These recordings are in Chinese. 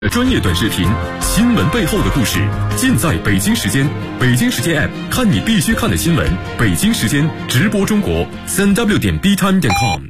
专业短视频，新闻背后的故事，尽在北京时间。北京时间 App， 看你必须看的新闻。北京时间直播中国，3w.btime.com。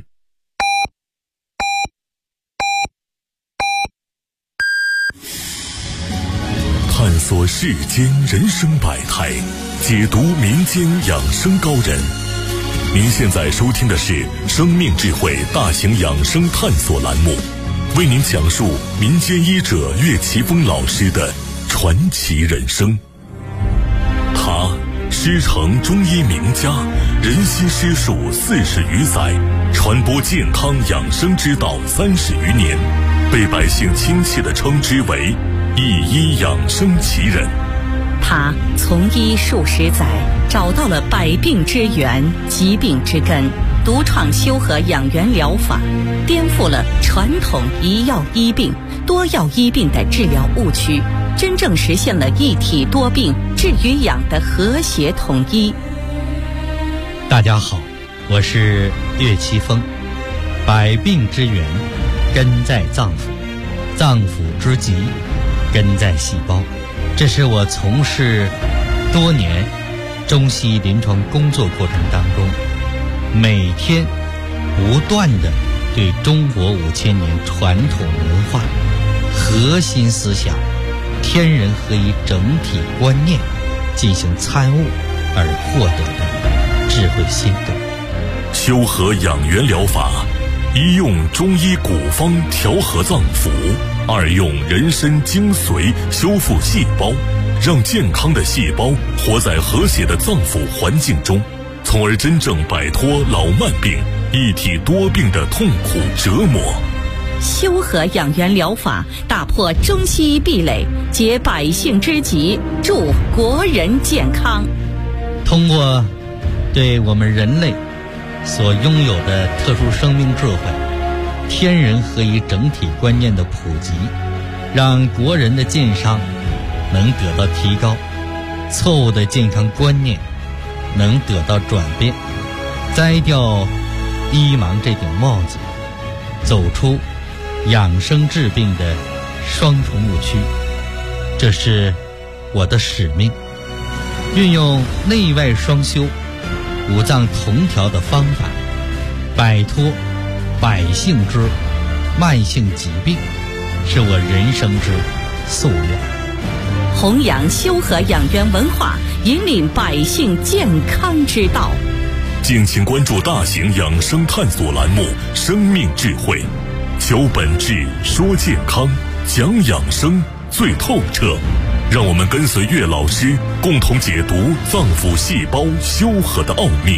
探索世间人生百态，解读民间养生高人。您现在收听的是生命智慧大型养生探索栏目，为您讲述民间医者岳奇峰老师的传奇人生。他师承中医名家，人心师术40余载，传播健康养生之道30余年，被百姓亲切地称之为一医养生奇人。 他从医数十载，找到了百病之源、疾病之根，独创修和养元疗法，颠覆了传统一药医病、多药医病的治疗误区，真正实现了一体多病治与养的和谐统一。 大家好，我是岳奇峰。百病之源根在脏腑，脏腑之疾根在细胞。这是我从事多年中西医临床工作过程当中，每天不断地对中国5000年传统文化核心思想天人合一整体观念进行参悟而获得的智慧心得。 修和养元疗法，一用中医古方调和脏腑，二用人参精髓修复细胞，让健康的细胞活在和谐的脏腑环境中，从而真正摆脱老慢病、一体多病的痛苦折磨。 修和养元疗法打破中西医壁垒，解百姓之急，助国人健康。 通过对我们人类所拥有的特殊生命智慧、天人合一整体观念的普及，让国人的健康能得到提高，错误的健康观念能得到转变，摘掉医盲这顶帽子，走出养生治病的双重误区。这是我的使命，运用内外双修、五脏同调的方法，摆脱百姓之慢性疾病，是我人生之夙愿。 弘扬修和养元文化，引领百姓健康之道。 敬请关注大型养生探索栏目《生命智慧》，求本质，说健康，讲养生最透彻。让我们跟随岳老师，共同解读脏腑细胞修和的奥秘。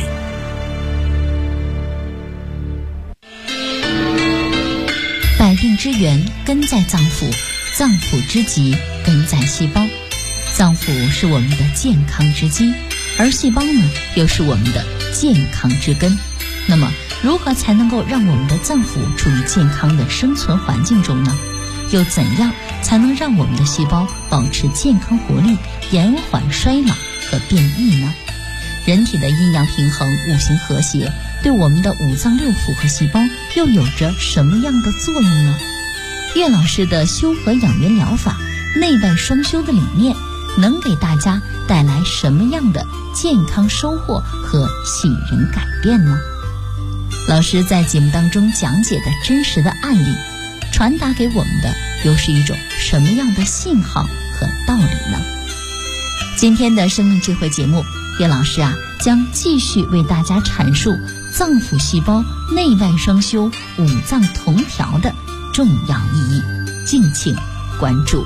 百病之源根在脏腑，脏腑之疾根在细胞。脏腑是我们的健康之基，而细胞呢，又是我们的健康之根。那么，如何才能够让我们的脏腑处于健康的生存环境中呢？又怎样才能让我们的细胞保持健康活力，延缓衰老和变异呢？人体的阴阳平衡、五行和谐，对我们的五脏六腑和细胞又有着什么样的作用呢？岳老师的修和养元疗法，内外双修的理念，能给大家带来什么样的健康收获和喜人改变呢？老师在节目当中讲解的真实的案例，传达给我们的又是一种什么样的信号和道理呢？今天的生命智慧节目，岳老师将继续为大家阐述脏腑细胞内外双修、五脏同调的重要意义，敬请关注。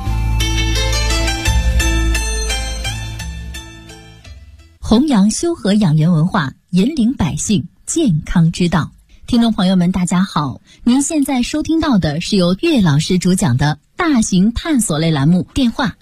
弘扬修和养元文化，引领百姓健康之道。听众朋友们，大家好，您现在收听到的是由岳老师主讲的大型探索类栏目，电话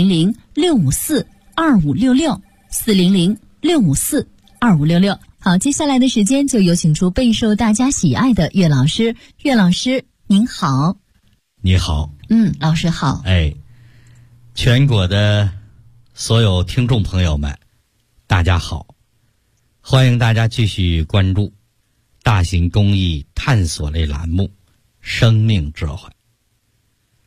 400-654-2566，400-654-2566。好，接下来的时间就有请出备受大家喜爱的岳老师。岳老师您好。 你好。 老师好。 全国的所有听众朋友们大家好，欢迎大家继续关注大型公益探索类栏目《生命智慧》。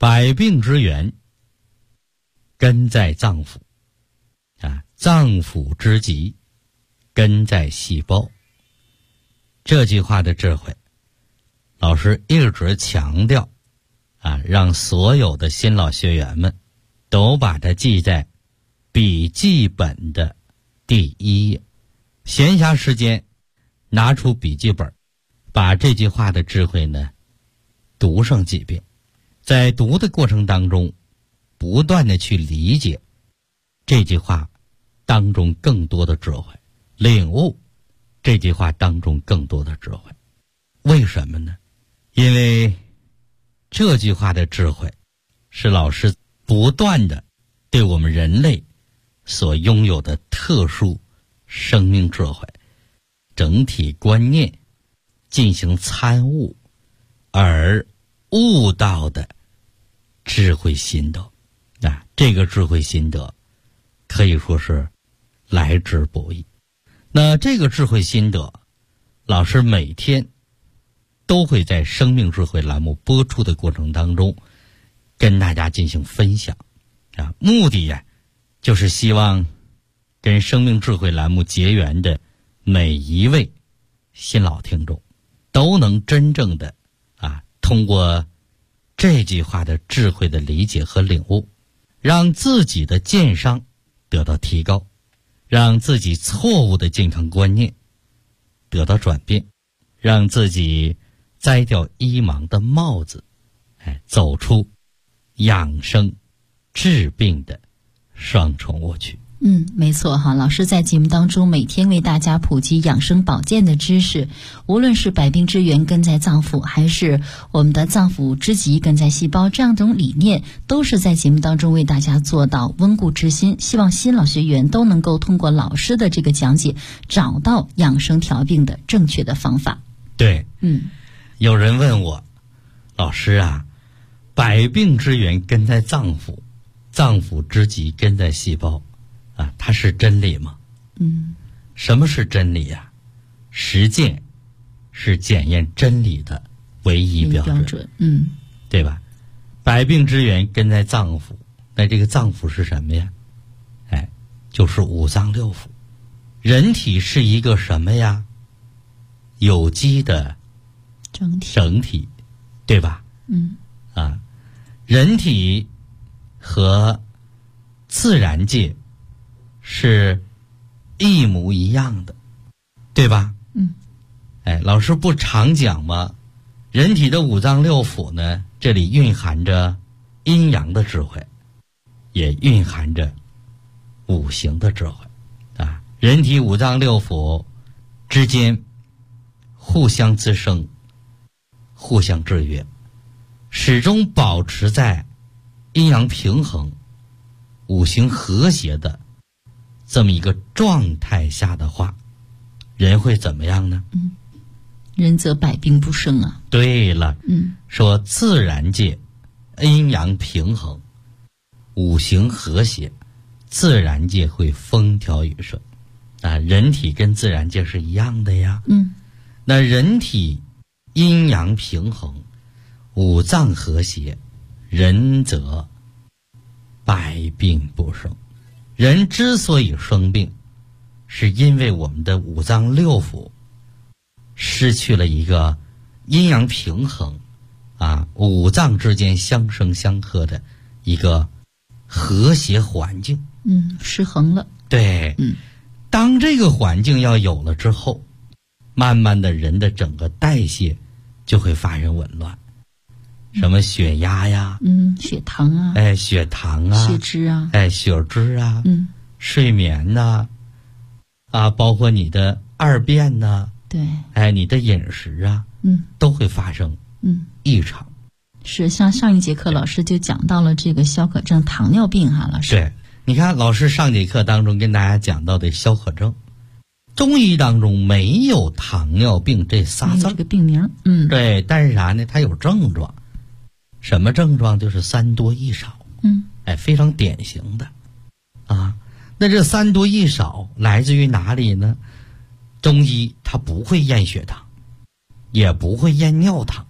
百病之源根在脏腑啊，脏腑之疾根在细胞。这句话的智慧，老师一直强调啊，让所有的新老学员们都把它记在笔记本的第1页。闲暇时间拿出笔记本，把这句话的智慧呢读上几遍，在读的过程当中不断的去理解这句话当中更多的智慧，领悟这句话当中更多的智慧。为什么呢？因为这句话的智慧是老师不断的对我们人类所拥有的特殊生命智慧整体观念进行参悟而悟到的智慧心得啊，这个智慧心得可以说是来之不易。那这个智慧心得，老师每天都会在生命智慧栏目播出的过程当中跟大家进行分享啊，目的呀就是希望跟生命智慧栏目结缘的每一位新老听众都能真正的通过这句话的智慧的理解和领悟，让自己的健商得到提高，让自己错误的健康观念得到转变，让自己摘掉医盲的帽子，走出养生治病的双重误区。 没错哈，老师在节目当中每天为大家普及养生保健的知识，无论是百病之源根在脏腑，还是我们的脏腑之疾根在细胞，这样一种理念都是在节目当中为大家做到温故知新，希望新老学员都能够通过老师的这个讲解找到养生调病的正确的方法。 对，有人问我，老师啊，百病之源根在脏腑，脏腑之疾根在细胞啊，它是真理吗？什么是真理呀？实践是检验真理的唯一标准。对吧？百病之源根在脏腑，那这个脏腑是什么呀？就是五脏六腑。人体是一个什么呀？有机的整体，对吧？人体和自然界是一模一样的，对吧？老师不常讲吗？人体的五脏六腑呢，这里蕴含着阴阳的智慧，也蕴含着五行的智慧啊。人体五脏六腑之间互相滋生，互相制约，始终保持在阴阳平衡、五行和谐的这么一个状态下的话，人会怎么样呢？ 人则百病不生啊。 对了，说自然界阴阳平衡，五行和谐，自然界会风调雨顺啊。人体跟自然界是一样的呀。那人体阴阳平衡，五脏和谐，人则百病不生。人之所以生病，是因为我们的五脏六腑失去了一个阴阳平衡啊，五脏之间相生相克的一个和谐环境。 失衡了。 对，当这个环境要有了之后，慢慢的人的整个代谢就会发生紊乱，什么血压呀， 血糖啊， 血糖啊， 血脂啊， 血脂啊，睡眠呐，包括你的二便呐， 对， 你的饮食啊，都会发生异常。 是，像上一节课老师就讲到了这个消渴症、糖尿病哈，老师。 对，你看老师上节课当中跟大家讲到的消渴症，中医当中没有糖尿病这仨字， 这个病名。 对，但是啥呢？它有症状，什么症状？就是三多一少。非常典型的啊。那这三多一少来自于哪里呢？中医它不会验血糖，也不会验尿糖，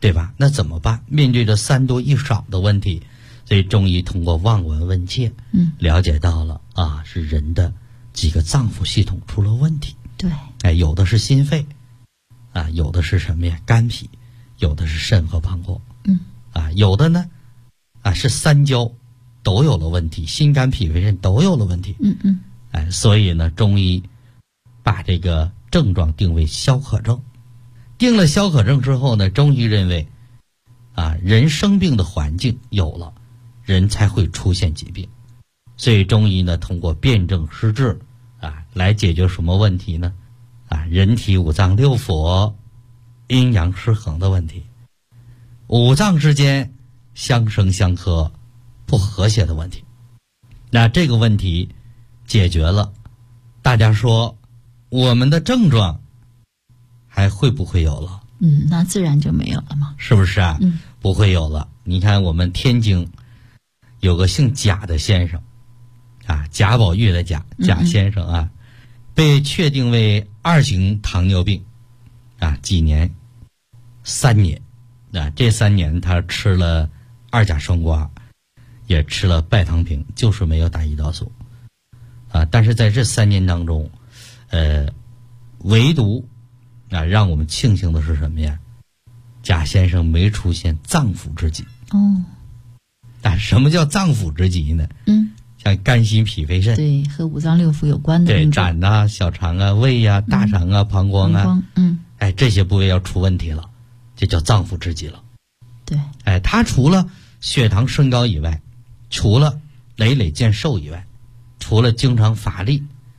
对吧？那怎么办？面对着3多1少的问题，所以中医通过望闻问切，了解到了是人的几个脏腑系统出了问题。 对， 有的是心肺，有的是什么呀？肝脾，有的是肾和膀胱，有的呢，是3焦都有了问题，心肝脾肺肾都有了问题。所以呢，中医把这个症状定为消渴症。定了消渴症之后呢，中医认为人生病的环境有了，人才会出现疾病。所以中医呢，通过辨证施治来解决什么问题呢？人体5脏6腑阴阳失衡的问题，5脏之间相生相克不和谐的问题。那这个问题解决了，大家说我们的症状还会不会有了？ 那自然就没有了嘛， 是不是啊？不会有了。你看我们天津有个姓贾的先生贾宝玉的贾先生被确定为2型糖尿病几年？3年。这3年他吃了2甲双胍，也吃了拜糖平，就是没有打胰岛素但是在这3年当中唯独让我们庆幸的是什么呀？贾先生没出现脏腑之疾。什么叫脏腑之疾呢？像肝心脾肺肾， 对，和5脏6腑有关的病症， 胆小肠胃大肠膀胱这些部位要出问题了，这叫脏腑之疾了。 对， 他除了血糖升高以外，除了累累见瘦以外，除了经常乏力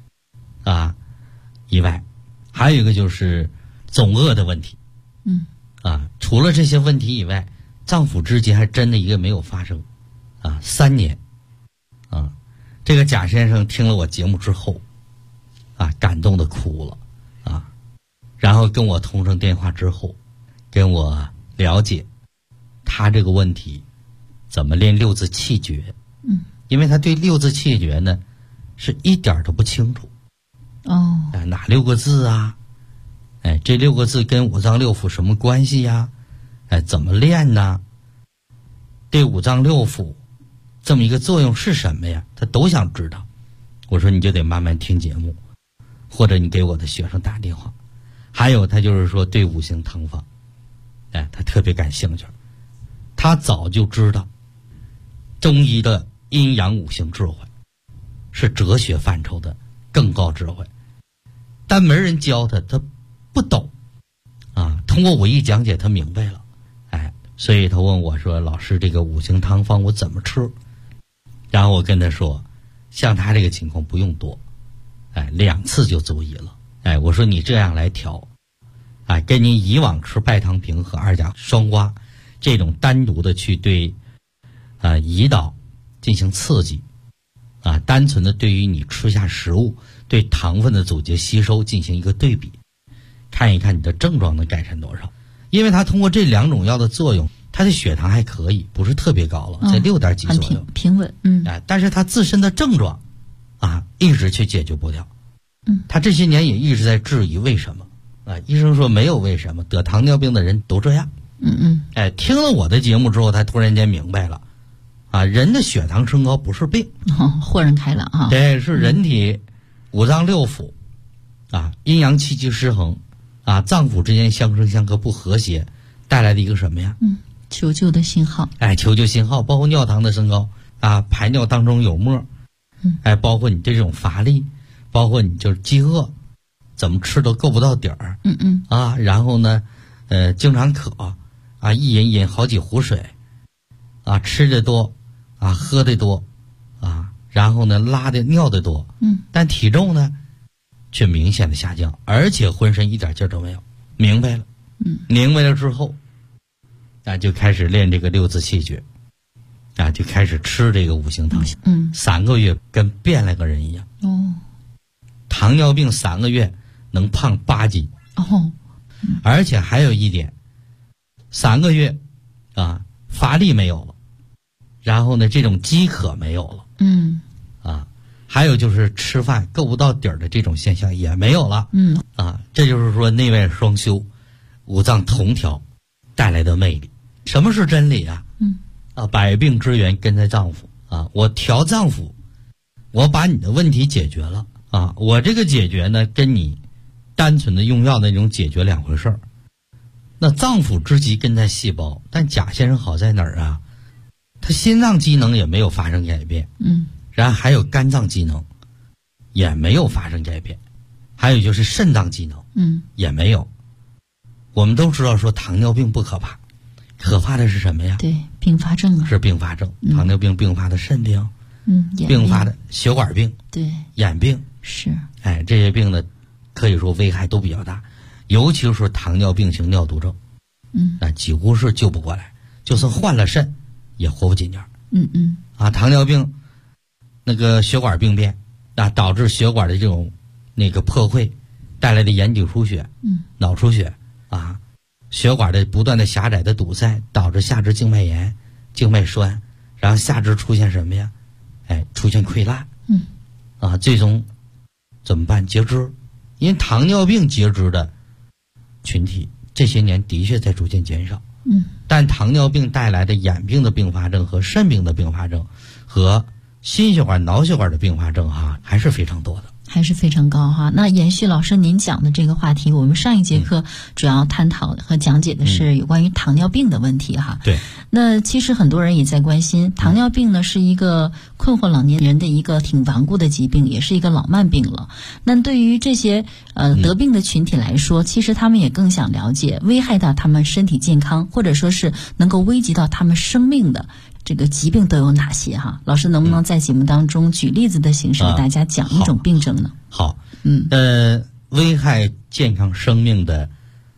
以外，还有一个就是总饿的问题。除了这些问题以外，脏腑之疾还真的一个没有发生3年这个贾先生听了我节目之后感动的哭了然后跟我通上电话之后，跟我了解他这个问题怎么练6字气诀。因为他对6字气诀呢是一点都不清楚。哪6个字这6个字跟5脏6腑什么关系呀？怎么练呢？对5脏6腑这么一个作用是什么呀？他都想知道。我说你就得慢慢听节目，或者你给我的学生打电话。还有他就是说对5行汤方他特别感兴趣。他早就知道中医的阴阳5行智慧是哲学范畴的更高智慧，但没人教他，他不懂通过我一讲解他明白了。所以他问我说，老师这个5行汤方我怎么吃？然后我跟他说，像他这个情况不用多2次就足矣了。我说你这样来调跟你以往吃拜糖平和2甲双胍这种单独的去对胰岛进行刺激单纯的对于你吃下食物对糖分的阻截吸收进行一个对比，看一看你的症状能改善多少。因为他通过这2种药的作用，他的血糖还可以，不是特别高了，在6点几左右， 平稳。 但是他自身的症状一直去解决不掉。他这些年也一直在质疑为什么医生说没有为什么，得糖尿病的人都这样。听了我的节目之后，他突然间明白了人的血糖升高不是病， 豁然开朗对，是人体5脏6腑阴阳气机失衡脏腑之间相生相克不和谐带来的一个什么呀？ 求救的信号。 求救信号，包括尿糖的升高排尿当中有沫，包括你这种乏力，包括你就是饥饿，怎么吃都够不到底儿。然后呢经常渴一饮好几壶水吃的多喝的多然后呢拉的尿的多，但体重呢却明显的下降，而且浑身一点劲儿都没有。明白了，明白了之后就开始练这个6字气诀就开始吃这个5行汤，3个月跟变了个人一样。糖尿病3个月能胖8斤而且还有一点，3个月乏力没有了，然后呢这种饥渴没有了，还有就是吃饭够不到底儿的这种现象也没有了。这就是说内外双修，5脏同调带来的魅力。什么是真理啊？百病之源根在脏腑啊！我调脏腑，我把你的问题解决了啊！我这个解决呢，跟你单纯的用药的那种解决两回事儿。那脏腑之疾根在细胞，但贾先生好在哪儿啊？他心脏机能也没有发生改变，然后还有肝脏机能也没有发生改变，还有就是肾脏机能，也没有。我们都知道说糖尿病不可怕，可怕的是什么呀？ 对，并发症啊， 是并发症，糖尿病并发的肾病，并发的血管病， 对， 眼病是， 这些病呢，可以说危害都比较大，尤其是糖尿病型尿毒症，那几乎是救不过来，就算换了肾，也活不几年。糖尿病那个血管病变，导致血管的这种那个破溃，带来的眼底出血，脑出血血管的不断的狭窄的堵塞，导致下肢静脉炎、静脉栓，然后下肢出现什么呀？出现溃烂，最终怎么办？截肢。因为糖尿病截肢的群体这些年的确在逐渐减少，但糖尿病带来的眼病的并发症和肾病的并发症和心血管、脑血管的并发症还是非常多的。 还是非常高哈。那延续老师您讲的这个话题，我们上一节课主要探讨和讲解的是有关于糖尿病的问题哈。 对。 那其实很多人也在关心，糖尿病呢是一个困惑老年人的一个挺顽固的疾病，也是一个老慢病了。那对于这些得病的群体来说，其实他们也更想了解危害到他们身体健康，或者说是能够危及到他们生命的这个疾病都有哪些哈？老师能不能在节目当中举例子的形式给大家讲一种病症呢？ 好，危害健康生命的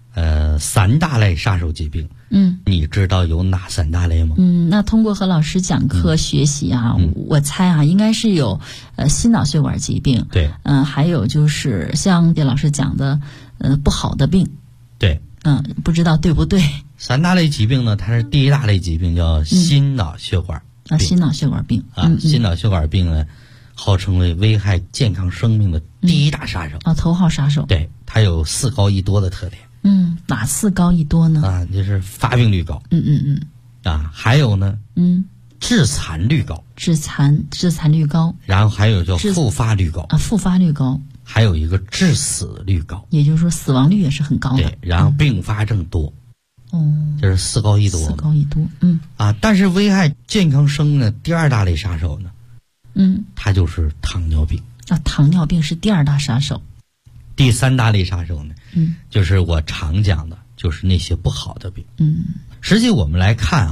3大类杀手疾病，你知道有哪3大类吗？ 那通过和老师讲课学习我猜应该是有心脑血管疾病， 对， 还有就是像叶老师讲的不好的病， 对， 不知道对不对 ？3大类疾病呢，它是第一大类疾病叫心脑血管病， 心脑血管病心脑血管病呢，号称为危害健康生命的第一大杀手头号杀手。 对，它有4高1多的特点。 哪4高1多呢？ 就是发病率高。还有呢，致残率高。致残率高。 然后还有叫复发率高。 复发率高。 还有一个致死率高。 也就是说死亡率也是很高的。 对，然后并发症多。就是4高1多。 4高1多。 但是危害健康生命的第2大类杀手呢，它就是糖尿病。 糖尿病是第2大杀手。 第3大类杀手呢，就是我常讲的，就是那些不好的病。实际我们来看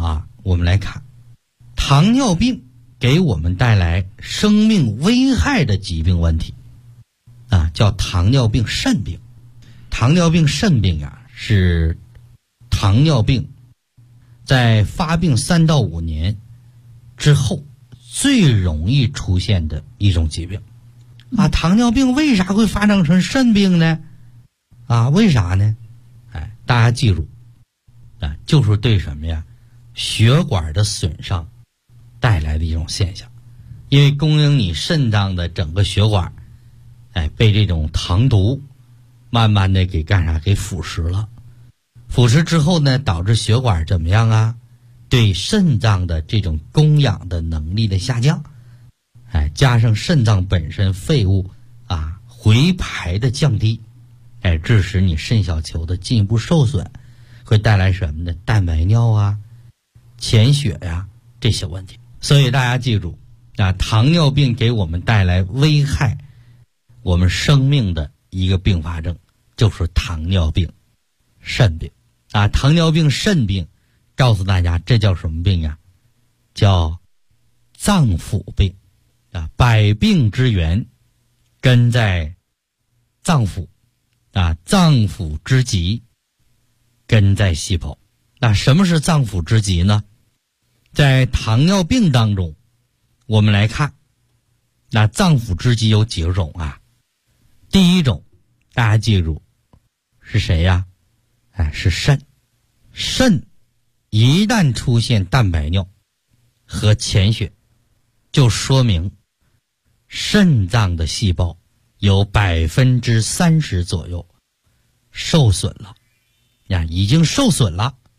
糖尿病给我们带来生命危害的疾病问题叫糖尿病肾病。糖尿病肾病是糖尿病在发病3到5年之后最容易出现的一种疾病。糖尿病为啥会发展成肾病呢？为啥呢？大家记住，就是对什么呀？血管的损伤带来的一种现象。因为供应你肾脏的整个血管，被这种糖毒慢慢的给腐蚀了。腐蚀之后呢，导致血管怎么样对肾脏的这种供氧的能力的下降。加上肾脏本身废物回排的降低，致使你肾小球的进一步受损，会带来什么呢？蛋白尿潜血这些问题。所以大家记住糖尿病给我们带来危害我们生命的一个并发症，就是糖尿病肾病糖尿病肾病告诉大家这叫什么病叫脏腑病。百病之源根在脏腑脏腑之疾根在细胞。什么是脏腑之疾呢？在糖尿病当中，我们来看脏腑之疾有几种第一种大家记住是谁是肾。肾一旦出现蛋白尿和潜血，就说明肾脏的细胞有30%左右受损了已经受损了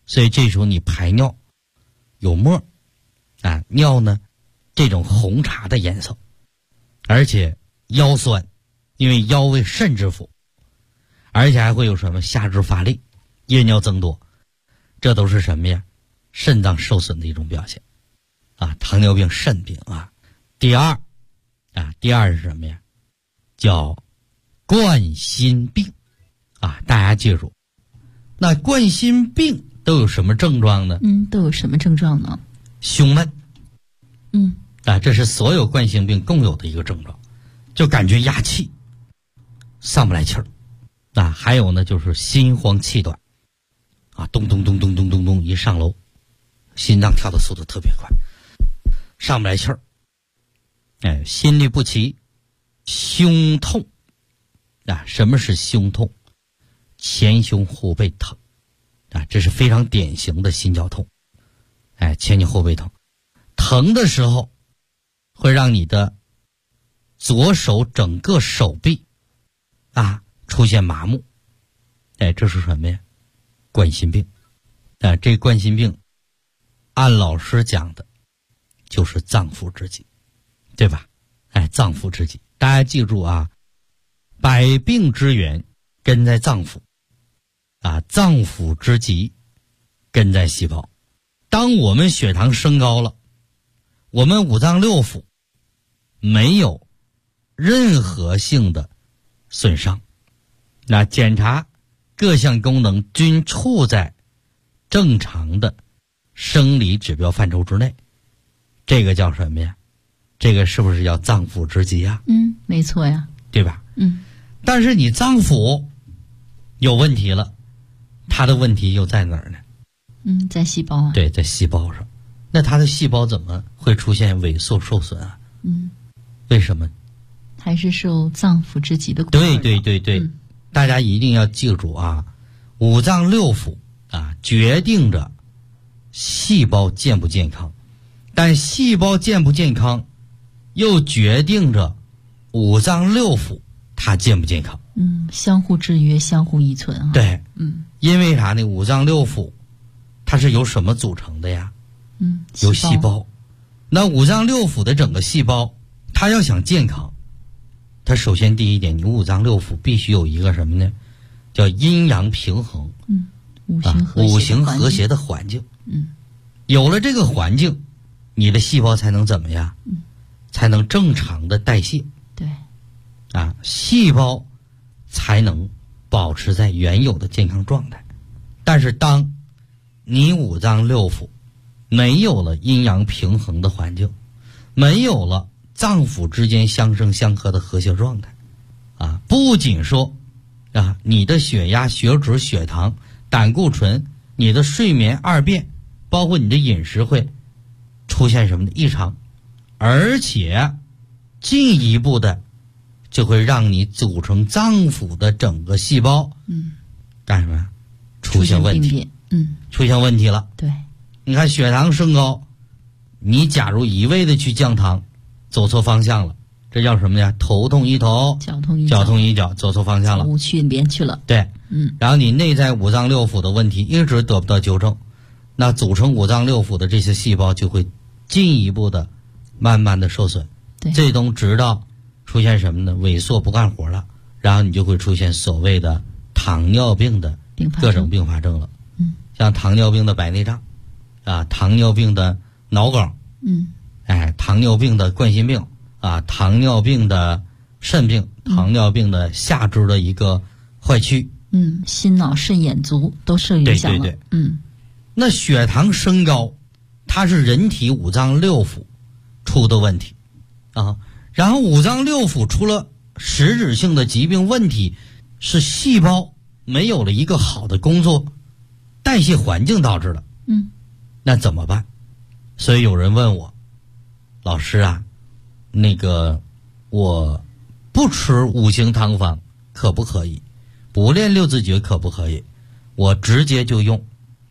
所以这时候你排尿有沫啊，尿呢这种红茶的颜色，而且腰酸，因为腰为肾之府，而且还会有什么下肢乏力、夜尿增多，这都是什么呀？肾脏受损的一种表现啊，糖尿病、肾病啊。第二是什么呀？叫冠心病啊，大家记住，那冠心病都有什么症状呢？ 都有什么症状呢？ 胸闷。这是所有冠心病共有的一个症状，就感觉压气，上不来气儿。还有呢，就是心慌气短啊，咚咚咚咚咚咚咚，一上楼，心脏跳的速度特别快，上不来气儿。心律不齐，胸痛啊。什么是胸痛？前胸后背疼啊，这是非常典型的心绞痛。前胸后背疼，疼的时候会让你的左手整个手臂出现麻木。这是什么呀？冠心病。这冠心病按老师讲的就是脏腑之疾，对吧？脏腑之疾，大家记住啊，百病之源根在脏腑脏腑之疾根在细胞。当我们血糖升高了，我们五脏六腑没有任何性的损伤，那检查各项功能均处在正常的生理指标范畴之内，这个叫什么呀？这个是不是叫脏腑之疾呀？ 没错呀， 对吧？但是你脏腑有问题了，它的问题又在哪儿呢？ 在细胞啊。 对，在细胞上。那它的细胞怎么会出现萎缩受损啊？为什么？ 还是受脏腑之疾的困扰。 对，大家一定要记住啊，五脏六腑决定着细胞健不健康，但细胞健不健康又决定着五脏六腑它健不健康。 相互制约，相互依存啊。 对，因为啥呢？五脏六腑它是由什么组成的呀？由细胞。那五脏六腑的整个细胞，它要想健康，它首先第一点，你五脏六腑必须有一个什么呢？叫阴阳平衡。五行和谐的环境。有了这个环境，你的细胞才能怎么样？才能正常的代谢。 对。 细胞才能保持在原有的健康状态。但是当你五脏六腑没有了阴阳平衡的环境，没有了脏腑之间相生相克的和谐状态不仅说你的血压、血脂、血糖、胆固醇，你的睡眠、二便，包括你的饮食会出现什么的异常，而且进一步的就会让你组成脏腑的整个细胞干什么？出现问题。出现问题了。 对， 你看血糖升高，你假如一味的去降糖，走错方向了，这叫什么呀？头痛医头，脚痛医脚，走错方向了， 无去边去了。 对，然后你内在五脏六腑的问题一直得不到纠正，那组成五脏六腑的这些细胞就会进一步的慢慢的受损。 对， 最终直到出现什么呢？萎缩不干活了，然后你就会出现所谓的糖尿病的各种并发症了。像糖尿病的白内障糖尿病的脑梗，糖尿病的冠心病糖尿病的肾病，糖尿病的下肢的一个坏疽， 心脑肾眼足都受影响了。 对，那血糖升高，它是人体五脏六腑出的问题然后五脏六腑出了实质性的疾病问题，是细胞没有了一个好的工作代谢环境导致的。那怎么办？所以有人问我，老师那个我不吃五行汤方可不可以？不练六字诀可不可以？我直接就用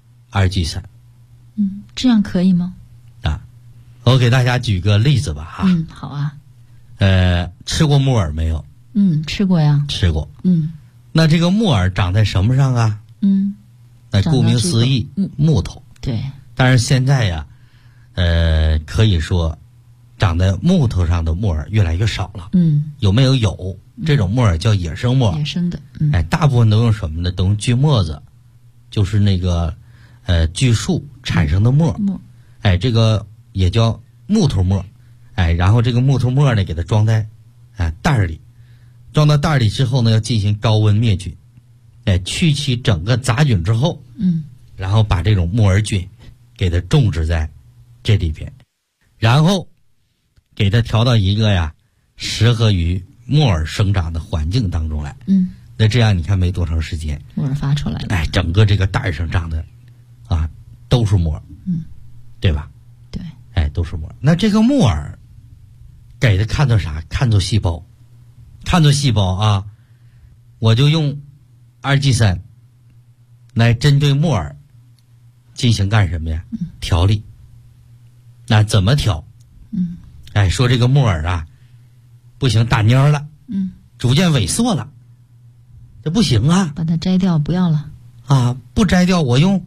2G3。 这样可以吗？ 我给大家举个例子吧好啊。 吃过木耳没有？ 吃过呀。 吃过。那这个木耳长在什么上那顾名思义，木头。 对。 但是现在呀，可以说，长在木头上的木耳越来越少了。有没有？有，这种木耳叫野生木耳。 野生的。 大部分都用什么呢？都用锯末子，就是那个锯树产生的末。这个也叫木头末。然后这个木头末呢，给它装在袋儿里，装到袋儿里之后呢，要进行高温灭菌。去其整个杂菌之后，然后把这种木耳菌给它种植在这里边，然后给它调到一个适合于木耳生长的环境当中来。那这样你看没多长时间， 木耳发出来了。 整个这个袋上长的都是木耳，对吧？对，都是木耳。那这个木耳给它看作啥？看作细胞，看作细胞啊！我就用2G3来针对木耳进行干什么呀？调理。那怎么调？说这个木耳不行，打蔫了，逐渐萎缩了，这不行啊！ 把它摘掉，不要了不摘掉，我用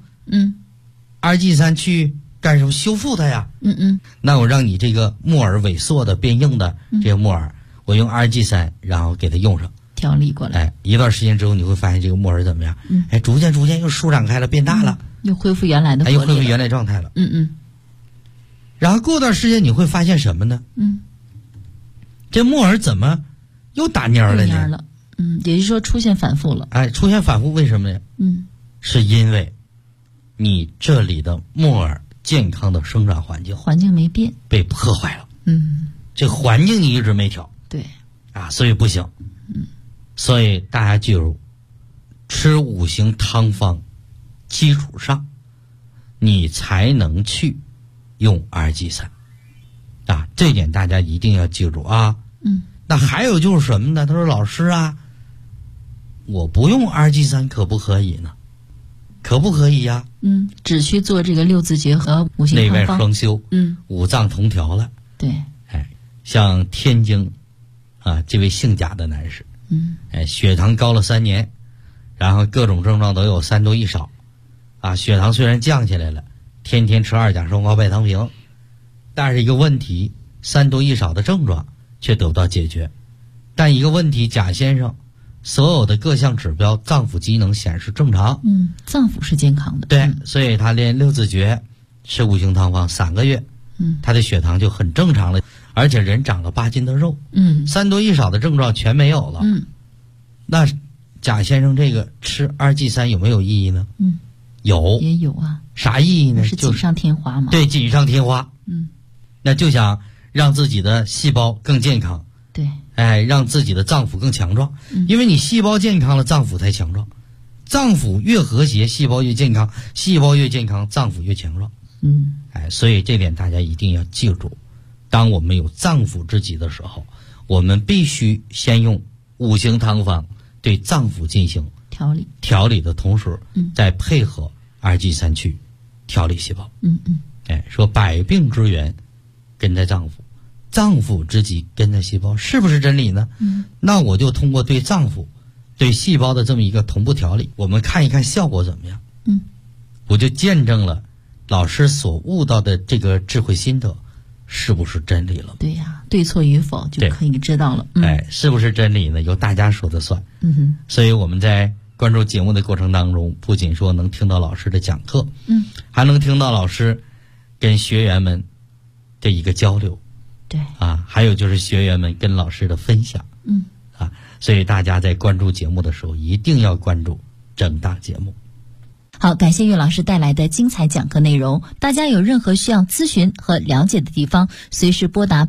2G3去干什么？修复它呀。那我让你这个木耳萎缩的变硬的这个木耳，我用2G3，然后给它用上。 调理过来。 一段时间之后，你会发现这个木耳怎么样？逐渐又舒展开了，变大了， 又恢复原来的活力了， 又恢复原来状态了。然后过段时间你会发现什么呢？这木耳怎么又打蔫了呢？ 也就是说出现反复了。 出现反复为什么呀？是因为你这里的木耳健康的生长环境没变， 被破坏了。这环境你一直没调。 对。 所以不行。所以大家记住，吃5行汤方基础上，你才能去用2G3。这点大家一定要记住啊。那还有就是什么呢？他说老师我不用2G3可不可以呢？可不可以呀？ 只需做这个6字诀和5行汤方，内外双修，五脏同调了。 对。 像天津这位姓贾的男士，血糖高了3年，然后各种症状都有3多1少，血糖虽然降下来了，天天吃2甲双胍拜糖平，但是一个问题，3多1少的症状却得不到解决。但一个问题，贾先生所有的各项指标脏腑机能显示正常， 脏腑是健康的。 对，所以他练6字诀，吃5行汤方3个月，他的血糖就很正常了，而且人长了8斤的肉，3多1少的症状全没有了。那贾先生这个吃2G3有没有意义呢？有， 也有啊。 啥意义呢？ 是锦上添花嘛。 对，锦上添花。那就想让自己的细胞更健康。 对。 让自己的脏腑更强壮。因为你细胞健康了，脏腑才强壮。脏腑越和谐，细胞越健康；细胞越健康，脏腑越强壮。所以这点大家一定要记住。当我们有脏腑之疾的时候，我们必须先用5行汤方对脏腑进行调理的同时，再配合2G3去调理细胞。说百病之源根在脏腑，脏腑之疾根在细胞，是不是真理呢？那我就通过对脏腑、对细胞的这么一个同步调理，我们看一看效果怎么样。我就见证了老师所悟到的这个智慧心得是不是真理了？ 对呀，对错与否就可以知道了。 是不是真理呢？由大家说的算。所以我们在关注节目的过程当中，不仅说能听到老师的讲课，还能听到老师跟学员们的一个交流。 对。 还有就是学员们跟老师的分享。所以大家在关注节目的时候，一定要关注整档节目。 好，感谢岳老师带来的精彩讲课内容。大家有任何需要咨询和了解的地方，随时拨打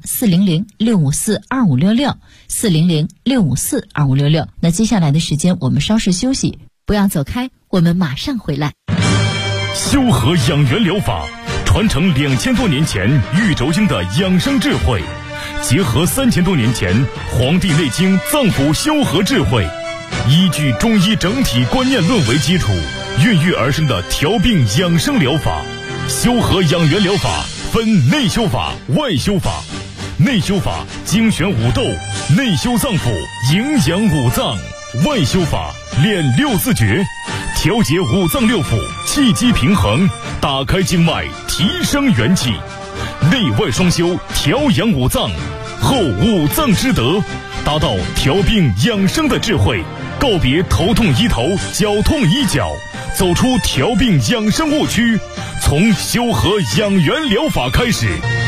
400-654-2566 400-654-2566。那接下来的时间我们稍事休息，不要走开，我们马上回来。 修和养元疗法传承2000多年前玉轴经的养生智慧，结合3000多年前《黄帝内经》脏腑修和智慧，依据中医整体观念论为基础，孕育而生的调病养生疗法。修和养元疗法分内修法、外修法。内修法精选五斗，内修脏腑，营养五脏；外修法练6字诀， 调节五脏六腑，气机平衡，打开经脉，提升元气，内外双修，调养五脏，后五脏之德，达到调病养生的智慧，告别头痛医头，脚痛医脚，走出调病养生误区，从修和养元疗法开始。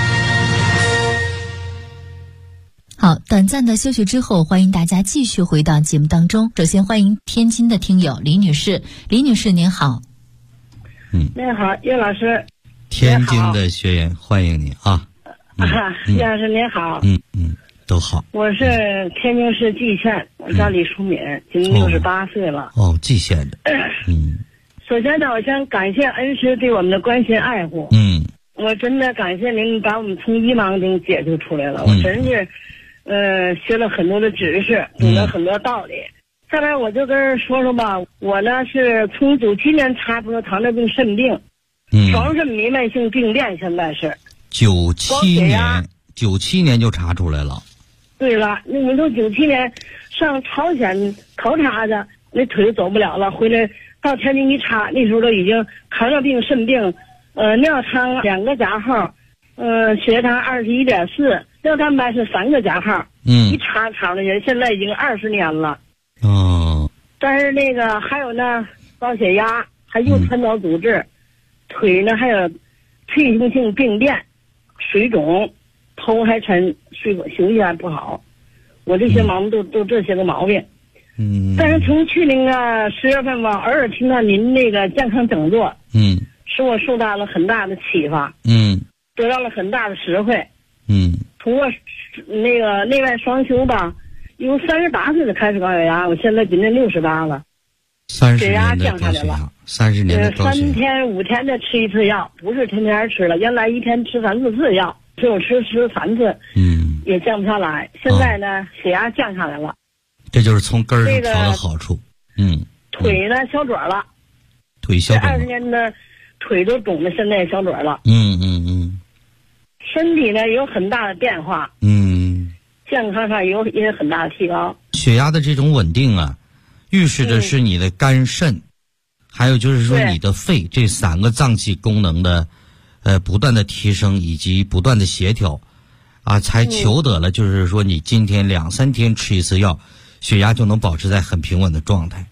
好，短暂的休息之后，欢迎大家继续回到节目当中。首先欢迎天津的听友李女士，李女士您好。 您好，叶老师。 天津的学员欢迎你啊。 叶老师您好。 都好。 我是天津市蓟县，我叫李淑敏，今年68岁了。 蓟县的。 首先呢，我先感谢恩师对我们的关心爱护。我真的感谢您把我们从迷茫中解救出来了。我真是学了很多的知识，懂了很多道理。下来我就跟人说说吧，我呢是从97年查出了糖尿病肾病，双肾弥漫性病变，现在是 97年就查出来了。 对了，那你都97年上朝鲜考察去，那腿走不了了，回来到天津一查，那时候都已经糖尿病、肾病，尿糖2个加号，血糖21.4，尿蛋白是3个加号。一查的人现在已经20年了。但是那个还有呢，高血压，还有传导阻滞，腿呢还有退行性病变，水肿，头还沉，休息还不好。我这些毛病都这些个毛病。但是从去年10月份吧，偶尔听到您那个健康讲座，使我受到了很大的启发，得到了很大的实惠。通过那个内外双修吧，由38岁的开始高血压，我现在今年68了，30血压降下来了，30年的高血压，3天5天的吃一次药，不是天天吃了，原来一天吃3、4次药，只有吃3次，也降不下来。现在呢，血压降下来了， 这就是从根儿上调的好处。 腿呢消肿了， 腿消肿了， 20年的腿都肿的，现在也消肿了。身体呢有很大的变化，健康上也有很大的提高。 血压的这种稳定啊，预示着是你的肝肾，还有就是说你的肺这3个脏器功能的不断的提升以及不断的协调啊，才求得了就是说你今天2、3天吃一次药，血压就能保持在很平稳的状态。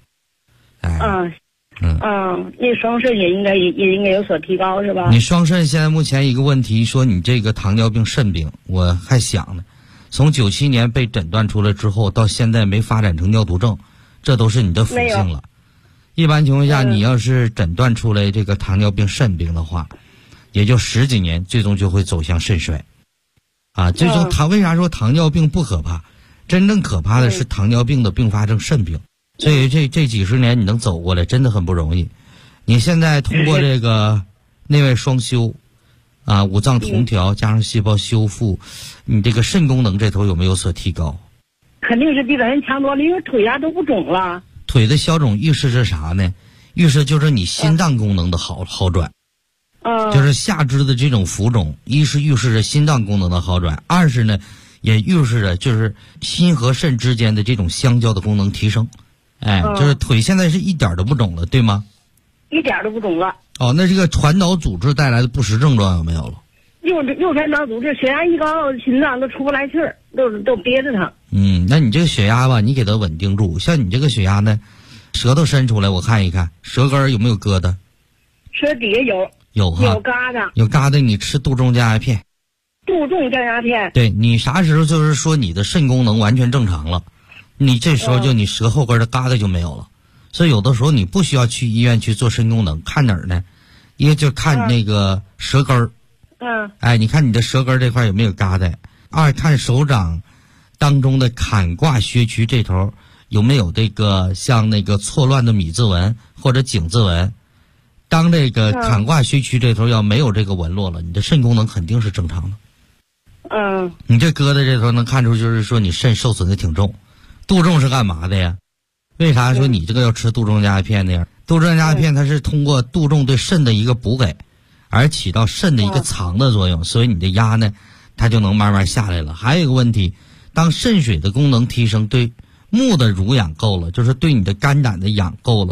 那双肾也应该有所提高，是吧？ 你双肾现在目前一个问题，说你这个糖尿病肾病，我还想呢，从97年被诊断出来之后，到现在没发展成尿毒症，这都是你的辅性了。一般情况下，你要是诊断出来这个糖尿病肾病的话，也就10几年，最终就会走向肾衰。最终为啥说糖尿病不可怕？真正可怕的是糖尿病的并发症肾病。所以这几十年你能走过来真的很不容易。你现在通过这个内外双修五脏同调加上细胞修复，你这个肾功能这头有没有所提高？ 肯定是比咱人强多了，因为腿都不肿了。 腿的消肿预示着啥呢？预示就是你心脏功能的好转。就是下肢的这种浮肿，一是预示着心脏功能的好转，二是呢也预示着就是心和肾之间的这种相交的功能提升。就是腿现在是一点都不肿了，对吗？ 一点都不肿了。 那这个传导阻滞带来的不实症状有没有了？ 又传导阻滞，血压一高，心脏都出不来气儿，都憋着它。 那你这个血压吧，你给它稳定住。像你这个血压呢，舌头伸出来，我看一看，舌根有没有疙瘩？ 舌底下有哈， 有疙瘩。 有疙瘩，你吃杜仲降压片。 杜仲降压片。 对，你啥时候就是说你的肾功能完全正常了？你这时候就你舌后根的疙瘩就没有了，所以有的时候你不需要去医院去做肾功能，看哪儿呢？一个就看那个舌根儿，你看你的舌根这块有没有疙瘩？二看手掌当中的坎胯穴区这头有没有这个像那个错乱的米字纹或者井字纹。当这个坎胯穴区这头要没有这个纹络了，你的肾功能肯定是正常的。你这疙瘩这头能看出就是说你肾受损的挺重。杜仲是干嘛的呀？为啥说你这个要吃杜仲降压片呢？杜仲降压片它是通过杜仲对肾的一个补给，而起到肾的一个藏的作用，所以你的压呢，它就能慢慢下来了。还有一个问题，当肾水的功能提升，对木的濡养够了，就是对你的肝胆的养够了，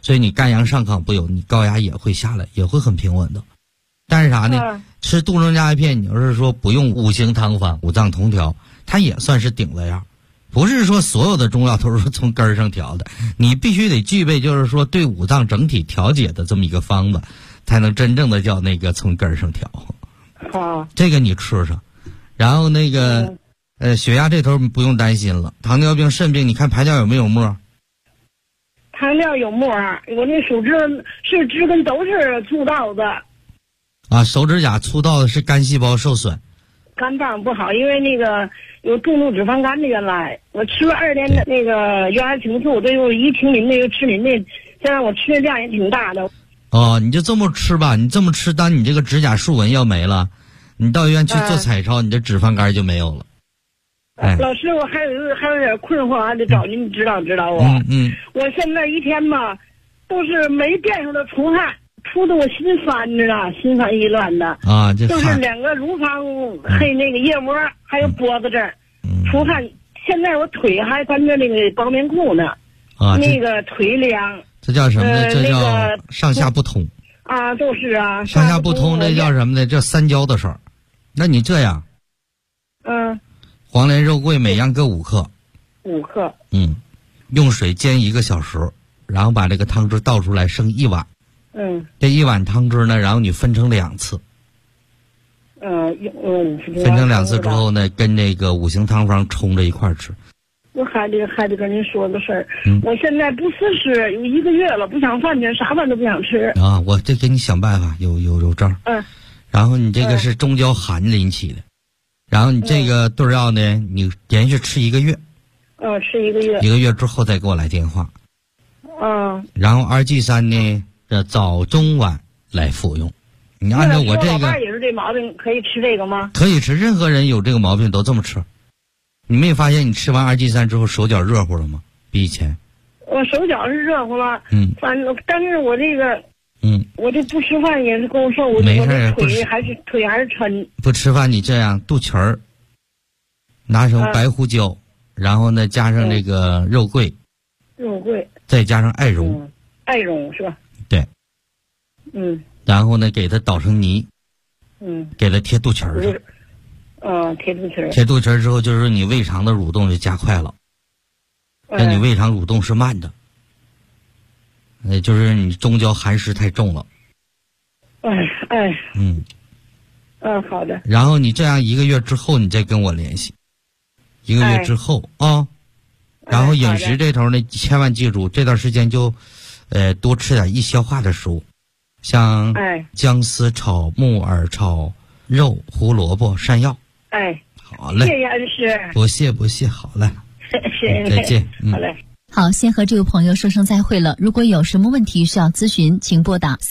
所以你肝阳上亢不有，你高压也会下来，也会很平稳的。但是啥呢？吃杜仲佳一片，你要是说不用五行汤方、五脏同调，它也算是顶了样。不是说所有的中药都是从根儿上调的，你必须得具备就是说对五脏整体调节的这么一个方子，才能真正的叫那个从根儿上调。这个你吃上，然后那个血压这头不用担心了，糖尿病、肾病，你看排尿有没有沫？ 糖尿有沫，我那手指是指根都是粗糙的。 啊，手指甲粗糙的是肝细胞受损， 肝脏不好，因为那个有重度脂肪肝的，原来我吃了2年的那个原来挺素，这又一清林那个吃林的，现在我吃的量也挺大的。 哦，你就这么吃吧，你这么吃，当你这个指甲竖纹要没了，你到医院去做彩超，你这脂肪肝就没有了。哎， 老师，我还有点困惑，还得找您指导我。我现在一天嘛，都是没变上的出汗，出的我心烦着呢，心烦意乱的啊， 就是2个乳房还有那个腋窝，还有脖子这儿出汗。现在我腿还穿着那个包棉裤呢，啊，那个腿凉。这叫什么呢？这叫上下不通啊，就是啊， 上下不通，这叫什么呢？这三焦的事儿。那你这样，黄连、肉桂每样各5克，5克，用水煎1个小时，然后把这个汤汁倒出来，剩1碗，这1碗汤汁呢，然后你分成2次，分成2次之后呢，跟这个五行汤方冲着一块儿吃。 我还得跟您说个事儿，我现在不思食有1个月了，不想饭去，啥饭都不想吃啊！我这给你想办法，有招。然后你这个是中焦寒引起的，然后你这个对药呢，你连续吃1个月， 吃1个月 ，1个月之后再给我来电话，然后2G3呢，这早中晚来服用。你按照我这个， 老伴也是这毛病，可以吃这个吗？ 可以吃，任何人有这个毛病都这么吃。你没发现你吃完2G3之后手脚热乎了吗？比以前？ 我手脚是热乎了，反正但是我这个，我这不吃饭也是够受，我这腿还是抻。 不吃饭你这样，肚脐儿拿什么白胡椒，然后呢加上这个肉桂，再加上艾绒， 艾绒是吧？ 对，然后呢给它捣成泥，给它贴肚脐儿上。 贴肚脐儿。 贴肚脐儿之后，就是你胃肠的蠕动就加快了。但你胃肠蠕动是慢的，就是你中焦寒湿太重了。 好的。 然后你这样1个月之后，你再跟我联系。1个月之后啊，然后饮食这头呢，千万记住，这段时间就，多吃点易消化的食物，像姜丝炒木耳炒肉、胡萝卜、山药。好嘞， 谢谢恩师。 不谢，好嘞， 谢谢， 再见。 好嘞。 好，先和这位朋友说声再会了。如果有什么问题需要咨询，请拨打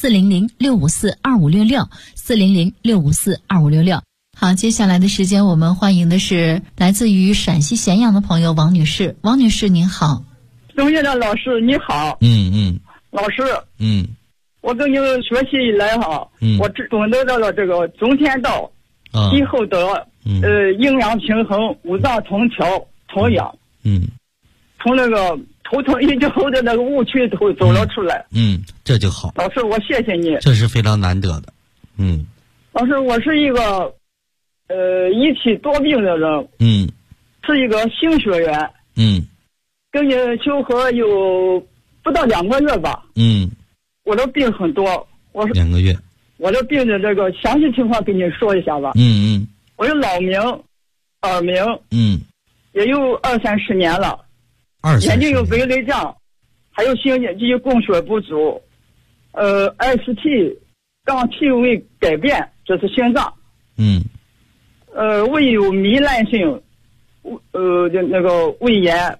400-654-2566，400-654-2566。好，接下来的时间我们欢迎的是来自于陕西咸阳的朋友王女士。王女士您好。 钟院长老师你好。老师，我跟你学习以来哈，我总得到了这个中天道，以后的营养平衡、五脏同调、同养，从那个头疼医后的那个误区都走了出来， 这就好。 老师，我谢谢你， 这是非常难得的。 老师，我是一个一体多病的人，是一个新学员，跟你求和有不到2个月吧，我的病很多，我是 2个月， 我的病的这个详细情况给你说一下吧。我有老鸣、耳鸣，也有20-30年了，眼睛有微泪障，还有心肌供血不足，ST 杠体位改变，这是心脏，胃有糜烂性，就那个胃炎，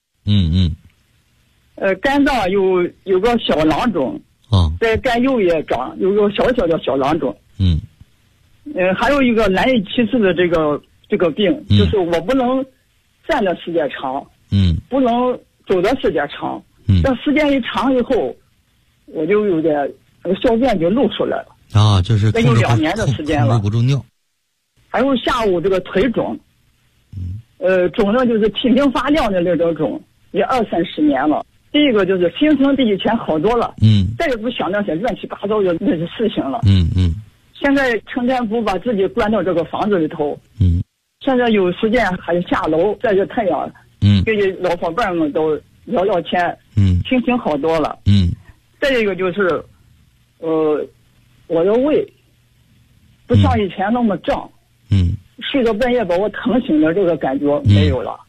肝脏有个小囊肿，在肝右也长，有个小小的小囊肿，还有一个难以启齿的这个病，就是我不能站的时间长，不能走的时间长，这时间一长以后，我就有点小便就露出来了啊，就是有2年的时间了， 控制不住尿。 还有下午这个腿肿，肿的就是皮筋发亮的那种肿，也20-30年了。 第一个就是心情比以前好多了，再也不想那些乱七八糟的那些事情了，现在成天不把自己关到这个房子里头，现在有时间还下楼晒晒太阳，跟老伙伴们都聊聊天，心情好多了，再一个就是，我的胃不像以前那么胀，睡到半夜把我疼醒的这个感觉没有了，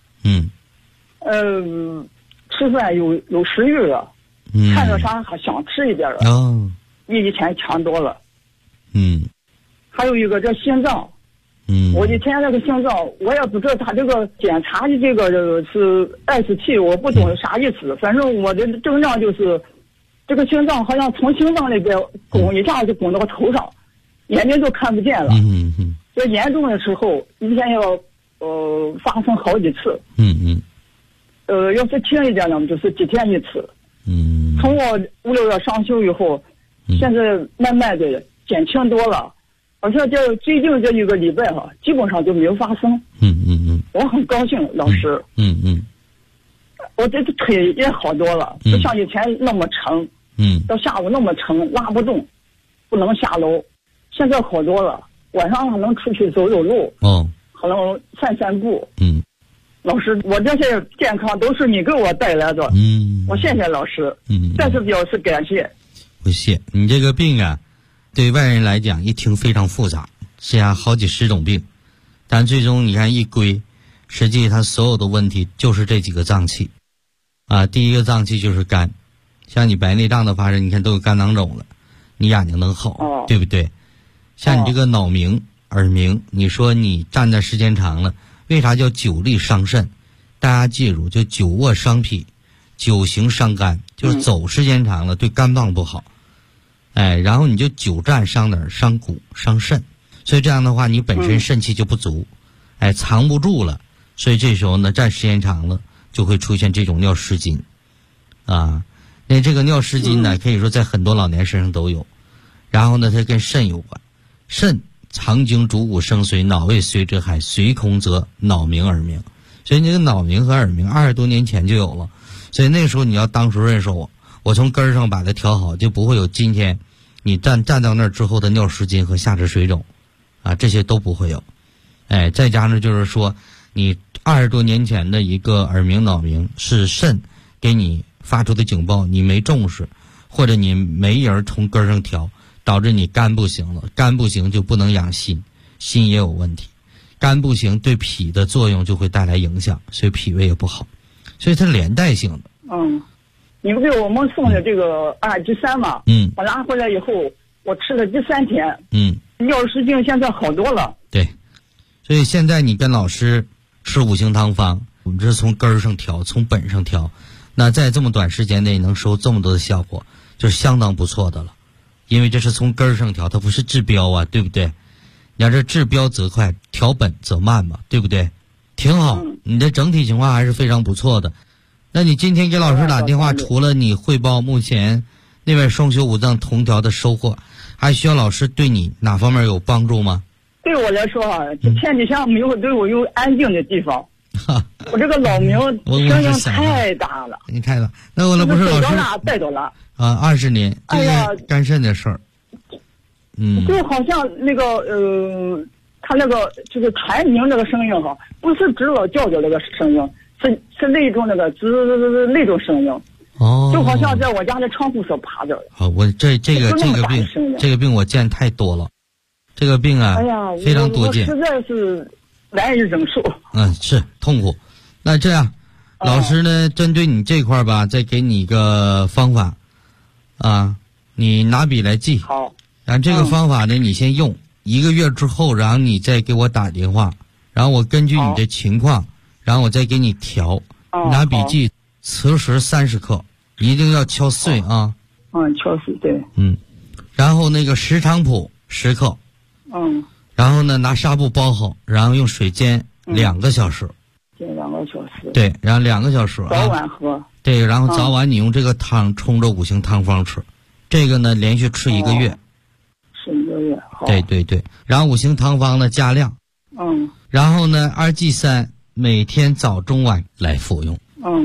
吃饭有食欲了，看着啥还想吃一点了，比以前强多了，还有一个这心脏，我以前那个心脏我也不知道他这个检查的这个是27，我不懂啥意思，反正我的症状就是这个心脏好像从心脏那边拱一下就拱到头上，眼睛都看不见了，这严重的时候一天要发生好几次，要是轻一点呢，就是几天一次。从我5、6月上休以后，现在慢慢的减轻多了，而且这最近这一个礼拜基本上就没有发生。我很高兴，老师。我这腿也好多了，不像以前那么沉，到下午那么沉，拉不动，不能下楼。现在好多了，晚上还能出去走走路，还能散散步。老师，我这些健康都是你给我带来的，我谢谢老师，再次表示感谢。 不谢，你这个病啊，对外人来讲一听非常复杂，是呀，好几十种病，但最终你看一归，实际它所有的问题就是这几个脏器，第一个脏器就是肝，像你白内障的发生，你看都有肝囊肿了，你眼睛能好，对不对？像你这个脑鸣、耳鸣，你说你站的时间长了。为啥叫久立伤肾？大家记住，就久卧伤脾，久行伤肝，就是走时间长了对肝脏不好。然后你就久站伤哪儿？伤骨、伤肾。所以这样的话，你本身肾气就不足，藏不住了。所以这时候呢，站时间长了就会出现这种尿失禁，那这个尿失禁呢，可以说在很多老年身上都有。然后呢，它跟肾有关，肾。藏精主骨生髓，脑胃髓之海，髓空则脑鸣耳鸣。所以这个脑鸣和耳鸣20多年前就有了，所以那时候你要当时认识我从根儿上把它调好，就不会有今天你站到那儿之后的尿失禁和下肢水肿，这些都不会有。再加上就是说你20多年前的一个耳鸣脑鸣是肾给你发出的警报，你没重视，或者你没人从根儿上调，导致你肝不行了，肝不行就不能养心，心也有问题，肝不行对脾的作用就会带来影响，所以脾胃也不好，所以它连带性的。 你们给我们送的这个2G3嘛，我拿回来以后，我吃了第3天，尿失禁现在好多了。 对，所以现在你跟老师吃5行汤方，我们这是从根儿上调，从本上调，那在这么短时间内能收这么多的效果，就是相当不错的了。因为这是从根儿上调，它不是治标啊，对不对？你要是治标则快，调本则慢嘛，对不对？挺好，你的整体情况还是非常不错的。那你今天给老师打电话，除了你汇报目前那位双修五脏同调的收获，还需要老师对你哪方面有帮助吗？ 对我来说这天底下没有对我有安静的地方。我这个老鸣声音太大了， 你看了，那我那不是老师带走了 20年，这是肝肾的事儿。 就好像那个他那个就是蝉鸣那个声音不是指老叫那个声音，是那种那个那种声音。就好像在我家的窗户上爬着。 好，我这个病我见太多了，这个病非常多见， 我实在是难以忍受。 是痛苦。那这样，老师呢，针对你这块吧，再给你一个方法你拿笔来记。 好。 然后这个方法呢，你先用1个月之后，然后你再给我打电话，然后我根据你的情况，然后我再给你调。拿笔记，磁石30克，一定要敲碎啊。 敲碎，对。 然后那个石菖蒲10克。然后呢，拿纱布包好，然后用水煎2个小时。 煎2个小时。 对，然后2个小时早晚喝。 对，然后早晚你用这个汤冲着5行汤方吃，这个呢连续吃1个月。 吃1个月。好。 对对对，然后5行汤方呢加量。然后呢2G3每天早中晚来服用。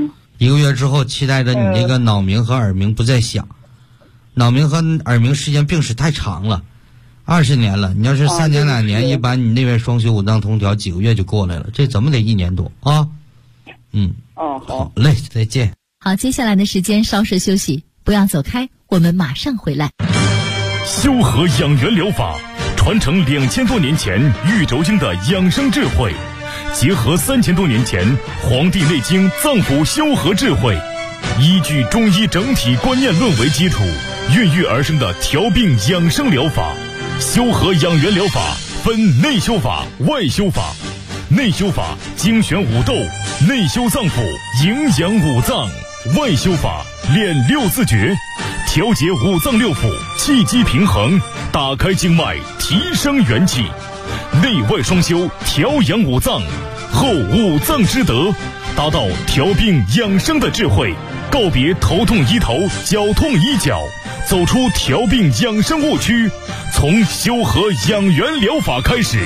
1个月之后，期待着你这个脑鸣和耳鸣不再响。脑鸣和耳鸣时间病史太长了，20年了。你要是3年2年，一般你那边双休五脏通调几个月就过来了，这怎么得1年多啊？好嘞，再见。 好，接下来的时间稍事休息，不要走开，我们马上回来。 修和养元疗法传承2000多年前玉轴经的养生智慧，结合3000多年前《黄帝内经》脏腑修和智慧，依据中医整体观念论为基础，孕育而生的调病养生疗法。修和养元疗法分内修法、外修法。内修法精选五斗，内修脏腑，营养五脏；外修法练6字诀，调节五脏六腑，气机平衡，打开经脉，提升元气。内外双修，调养五脏，后五脏之德，达到调病养生的智慧，告别头痛医头，脚痛医脚，走出调病养生误区，从修和养元疗法开始。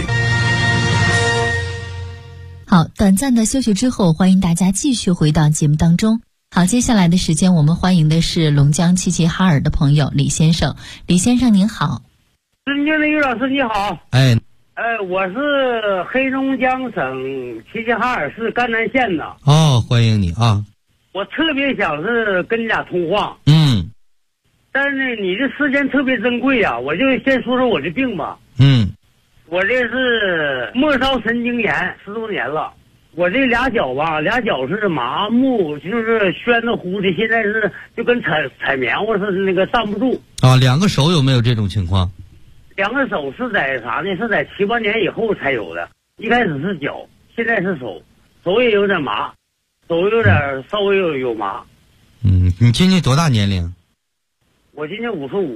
好，短暂的休息之后，欢迎大家继续回到节目当中。好，接下来的时间我们欢迎的是龙江齐齐哈尔的朋友李先生。李先生您好。 尊敬的于老师你好。我是黑龙江省齐齐哈尔市甘南县的。 欢迎你啊。 我特别想是跟你俩通话。但是呢，你这时间特别珍贵啊，我就先说说我这病吧。我这是末梢神经炎10多年了，我这俩脚是麻木，就是宣的呼的，现在是就跟踩棉花似的，那个站不住。 2个手有没有这种情况 ？2个手是在啥呢？是在7、8年以后才有的，一开始是脚，现在是手，手也有点麻，手有点稍微有麻。 你今年多大年龄？ 我今年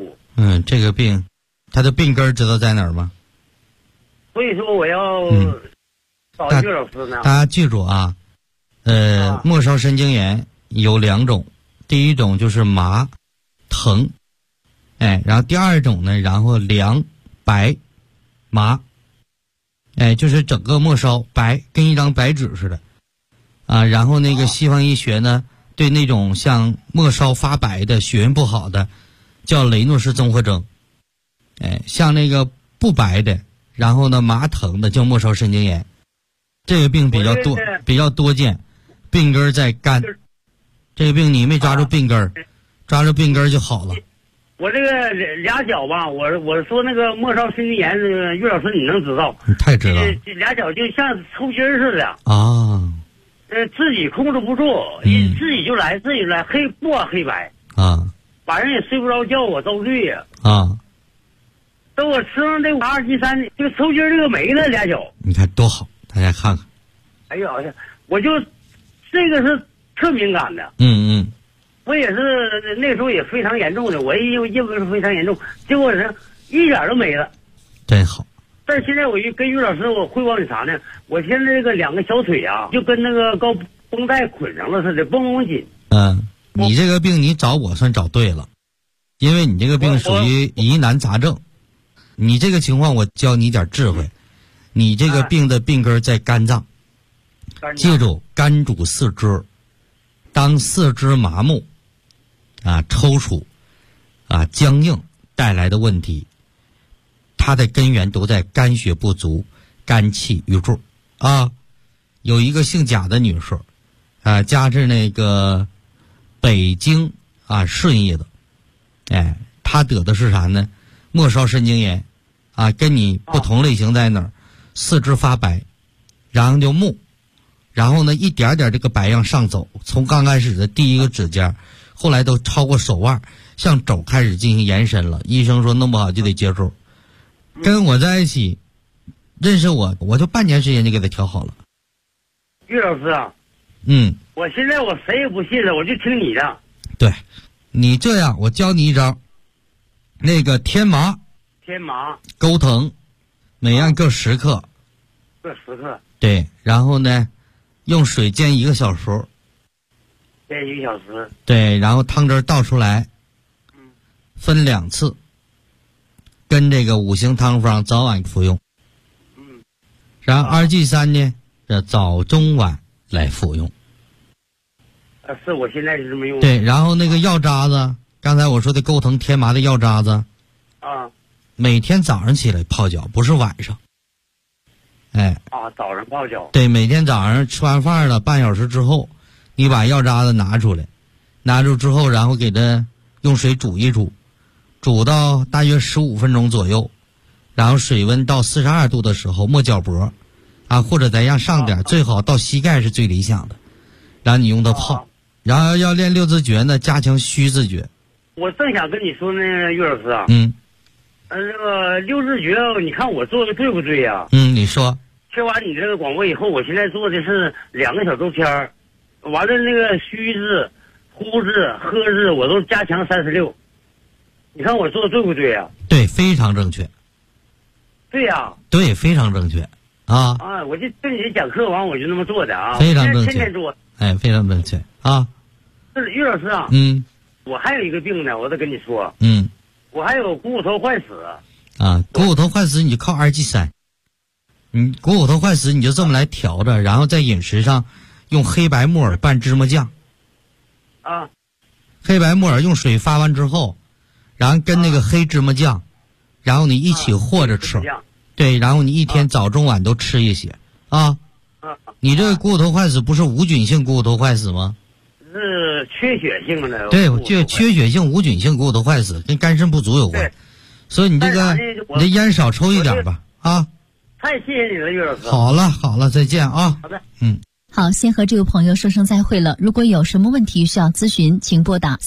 55。 这个病，它的病根知道在哪儿吗？ 所以说我要找于老师呢。 大家记住啊，末梢神经炎有2种，第一种就是麻疼，然后第二种呢，然后凉白麻，就是整个末梢白，跟一张白纸似的啊。然后那个西方医学呢，对那种像末梢发白的、血运不好的，叫雷诺氏综合征。像那个不白的，然后呢麻疼的叫末梢神经炎。这个病比较多见，病根在肝。这个病你没抓住病根，抓住病根就好了。 我这个俩脚吧，我说那个末梢神经炎，于老师你能知道？ 你太知道。 这俩脚就像抽筋似的啊。 自己控制不住，自己就来，黑不管黑白啊。 晚上也睡不着觉，我遭罪呀啊。 等我吃上这阿尔济山，这个抽筋这个没了，俩脚。 你看多好，大家看看。 哎呀，我就这个是特敏感的。我也是那时候也非常严重的，我因为是非常严重，结果是一点都没了。 真好。 但是现在我跟于老师我汇报你啥呢？我现在这个2个小腿啊，就跟那个高绷带捆上了似的，绷绷紧。 你这个病你找我算找对了，因为你这个病属于疑难杂症。你这个情况我教你点智慧，你这个病的病根在肝脏。记住，肝主四肢，当四肢麻木抽搐僵硬带来的问题，它的根源都在肝血不足，肝气郁住有一个姓贾的女士家是那个北京顺义的，她得的是啥呢？末梢神经炎跟你不同类型在哪儿？四肢发白，然后就木，然后呢一点点这个白样上走，从刚开始的第一个指尖，后来都超过手腕，向肘开始进行延伸了。医生说弄不好就得接受。跟我在一起认识我就半年时间就给他调好了。 于老师啊，我现在我谁也不信了，我就听你的。 对，你这样我教你一招，那个天麻钩藤，每样各10克。 各10克。 对，然后呢用水煎1个小时。 煎1个小时。 对，然后汤汁倒出来，分2次，跟这个5行汤方早晚服用。然后阿尔济山呢，早中晚来服用。 是我现在是这么用。 对，然后那个药渣子，刚才我说的钩藤天麻的药渣子，每天早上起来泡脚，不是晚上。 早上泡脚。 对，每天早上吃完饭了，半小时之后，你把药渣子拿出来，拿出之后，然后给它用水煮一煮，煮到大约15分钟左右，然后水温到42度的时候没脚脖，或者再让上点，最好到膝盖是最理想的，然后你用它泡。然后要练六字诀呢，加强虚字诀。 我正想跟你说呢，岳老师啊。那个六字诀，你看我做的对不对呀？ 你说。 听完你这个广播以后，我现在做的是2个小周天儿，完了那个虚字、呼字、喝字我都加强36。你看我做的对不对呀？ 对，非常正确。 对呀。 对，非常正确。 我就跟你讲课完我就那么做的啊。 非常正确。 天天做。 非常正确啊。 是岳老师啊。我还有一个病呢，我得跟你说。我还有股骨头坏死。 股骨头坏死你就靠2G 3。股骨头坏死你就这么来调着，然后在饮食上用黑白木耳拌芝麻酱。黑白木耳用水发完之后，然后跟那个黑芝麻酱，然后你一起和着吃。对，然后你一天早中晚都吃一些你这个股骨头坏死不是无菌性股骨头坏死吗？ 是缺血性的。 对，就缺血性无菌性股骨头坏死跟肝肾不足有关，所以你这个你的烟少抽一点吧太谢谢你了，岳老师。 好了，再见啊。 好的。 好，先和这位朋友说声再会了。如果有什么问题需要咨询，请拨打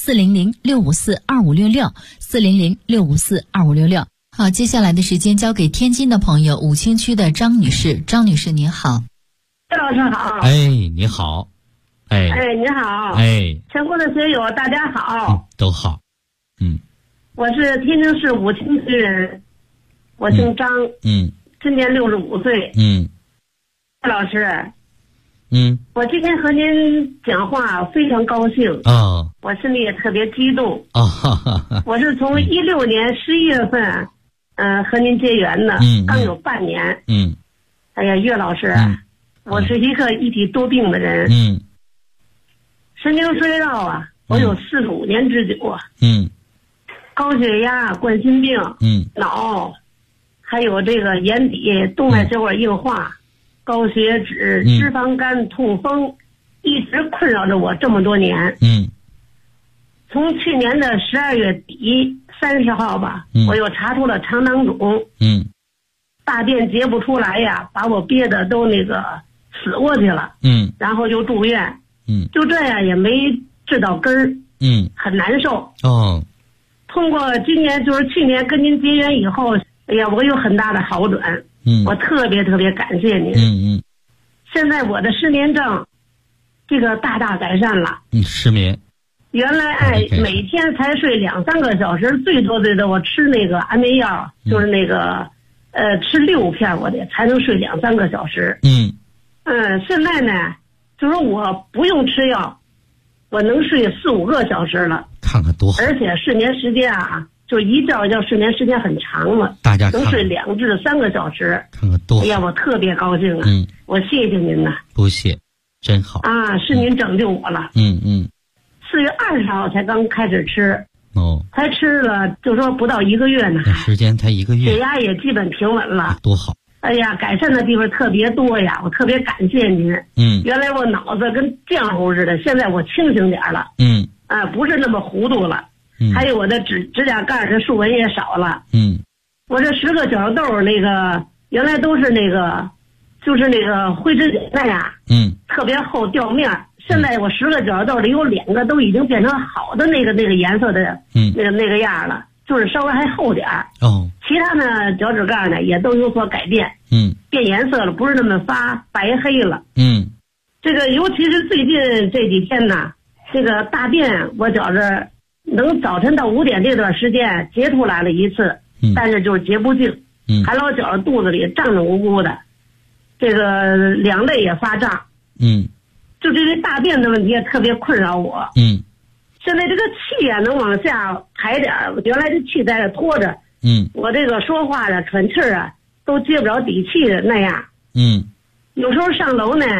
400-654-2566，400-654-2566。好，接下来的时间交给天津的朋友，武清区的张女士。张女士您好。 岳老师好。 你好。 你好。全国的学友大家好。 都好。 我是天津市武清区人，我姓张。今年65岁。岳老师。我今天和您讲话非常高兴。我心里也特别激动。我是从16年11月份和您结缘的。刚有半年。哎呀，岳老师，我是一个一体多病的人。神经衰弱我有45年之久高血压、冠心病、脑，还有这个眼底动脉血管硬化、高血脂、脂肪肝、痛风，一直困扰着我这么多年。从去年的12月底30号吧，我又查出了肠囊肿。大便结不出来呀，把我憋得都那个死过去了。然后就住院。就这样也没治到根儿。很难受。通过今年就是去年跟您结缘以后，哎呀，我有很大的好转。我特别特别感谢您。现在我的失眠症这个大大改善了。 失眠原来每天才睡2-3个小时，最多我吃那个安眠药，就是那个吃6片我得才能睡2-3个小时。现在呢就是我不用吃药，我能睡4-5个小时了。 看看多好。 而且睡眠时间就一觉睡眠时间很长了， 大家能睡2至3个小时。 看看多好。 哎呀，我特别高兴我谢谢您呐。 不谢，真好是您拯救我了。4月20号才刚开始吃。才吃了就说不到1个月呢， 时间才1个月， 血压也基本平稳了。 多好。 哎呀，改善的地方特别多呀，我特别感谢您。原来我脑子跟浆糊似的，现在我清醒点了。不是那么糊涂了。还有我的指甲盖的竖纹也少了。我这10个角豆那个原来都是那个就是那个灰指甲呀，特别厚掉面。现在我10个角豆里有2个都已经变成好的那个颜色的那个样了，就是稍微还厚点儿。其他呢脚趾盖呢也都有所改变。变颜色了，不是那么发白黑了。这个尤其是最近这几天呢，这个大便我觉着能早晨到5点这段时间结出来了一次，但是就是结不净。还老觉着肚子里胀胀鼓鼓的，这个两肋也发胀。就这个大便的问题也特别困扰我。现在这个气能往下排点，原来这气在这拖着。我这个说话喘气都接不着底气的那样。有时候上楼呢，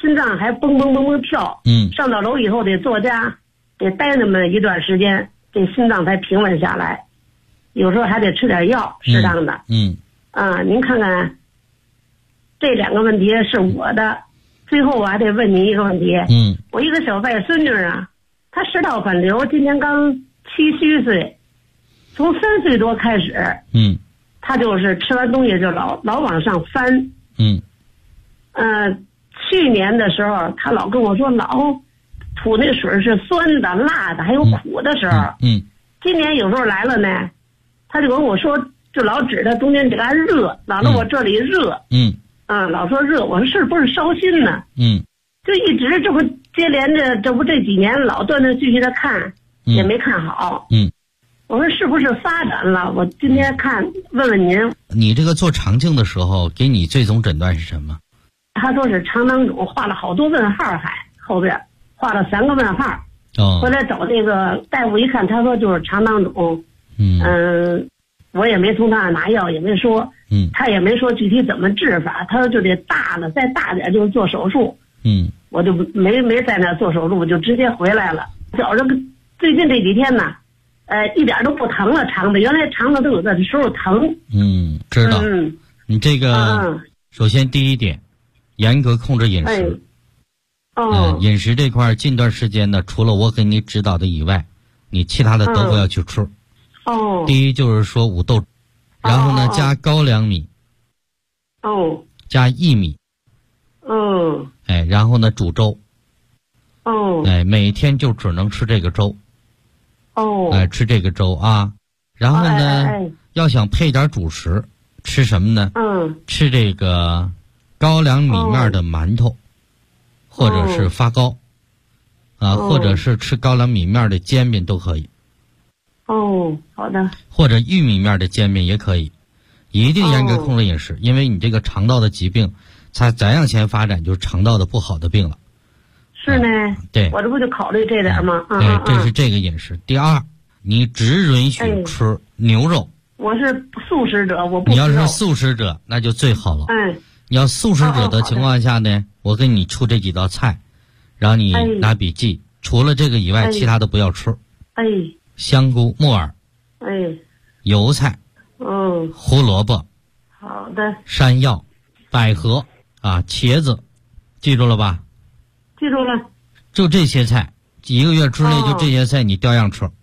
心脏还蹦蹦蹦蹦跳。上到楼以后得坐家，得待那么一段时间，这心脏才平稳下来。有时候还得吃点药，适当的。您看看，这2个问题是我的。最后我还得问您一个问题。我一个小外孙女啊，她食道反流，今年刚7虚岁，从3岁多开始，她就是吃完东西就老往上翻。去年的时候，她老跟我说老吐那水是酸的、辣的，还有苦的时候。今年有时候来了呢，她就跟我说，就老指她中间这嘎热，老让我这里热。老说热，我说是不是烧心呢？就一直这不接连着，这几年老断断续续的看，也没看好。我说是不是发展了？我今天问问您。 你这个做肠镜的时候，给你最终诊断是什么？ 他说是肠囊肿，画了好多问号，还后边画了3个问号。回来找这个大夫一看，他说就是肠囊肿。我也没从他那拿药，也没说。他也没说具体怎么治法，他说就得大了，再大点就是做手术。我就没在那做手术，就直接回来了。觉着最近这几天呢，一点都不疼了，肠子原来肠子都有的时候疼。 知道。你这个首先第一点，严格控制饮食。饮食这块近段时间呢，除了我给你指导的以外，你其他的都不要去吃。第一就是说五豆，然后呢加高粱米，加薏米，然后呢煮粥，每天就只能吃这个粥，吃这个粥啊，然后呢要想配点主食，吃什么呢？吃这个高粱米面的馒头，或者是发糕，或者是吃高粱米面的煎饼都可以。 好的。 或者玉米面的煎饼也可以，一定严格控制饮食，因为你这个肠道的疾病，它再向前发展就是肠道的不好的病了。 是呢。 对。 我这不就考虑这点吗？ 对，这是这个饮食。第二，你只允许吃牛肉。 我是素食者，我不吃肉。 你要是素食者，那就最好了。你要素食者的情况下呢，我给你出这几道菜，然后你拿笔记，除了这个以外，其他的不要吃。香菇、木耳，油菜，胡萝卜， 好的， 山药，百合啊，茄子，记住了吧？ 记住了。 就这些菜，1个月之内就这些菜你照样吃。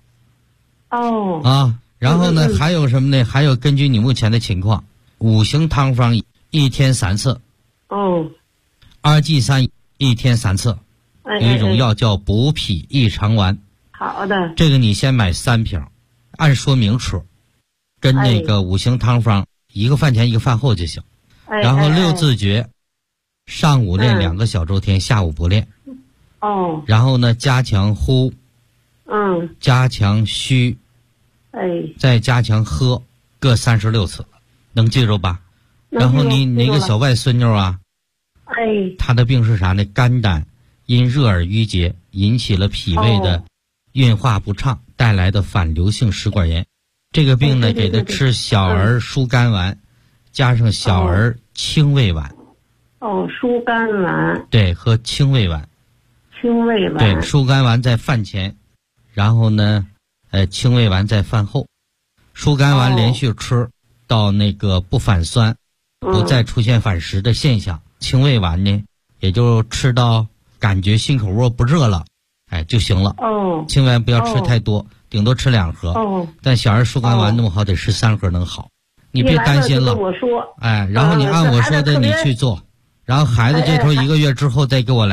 然后呢，还有什么呢？还有根据你目前的情况，5行汤方1天3次。2G3 1天3次。有一种药叫补脾益肠丸。 好的。 这个你先买3瓶，按说明吃，跟那个5行汤方，1个饭前1个饭后就行。然后6字诀，上午练2个小周天，下午不练。然后呢，加强呼，加强虚，再加强喝，各36次，能记住吧？然后你那个小外孙女啊，她的病是啥呢？肝胆因热而淤结，引起了脾胃的运化不畅，带来的反流性食管炎。这个病呢，给她吃小儿疏肝丸，加上小儿清胃丸。 疏肝丸。对， 喝清胃丸。 清胃丸。 对，疏肝丸在饭前，然后呢，清胃丸在饭后。疏肝丸连续吃到那个不反酸，不再出现反食的现象。清胃丸呢，也就吃到感觉心口窝不热了，就行了。清胃丸不要吃太多，顶多吃2盒。但小儿疏肝丸那么好，得吃3盒能好。你别担心了。 我说。 然后你按我说的你去做，然后孩子这头1个月之后再给我来。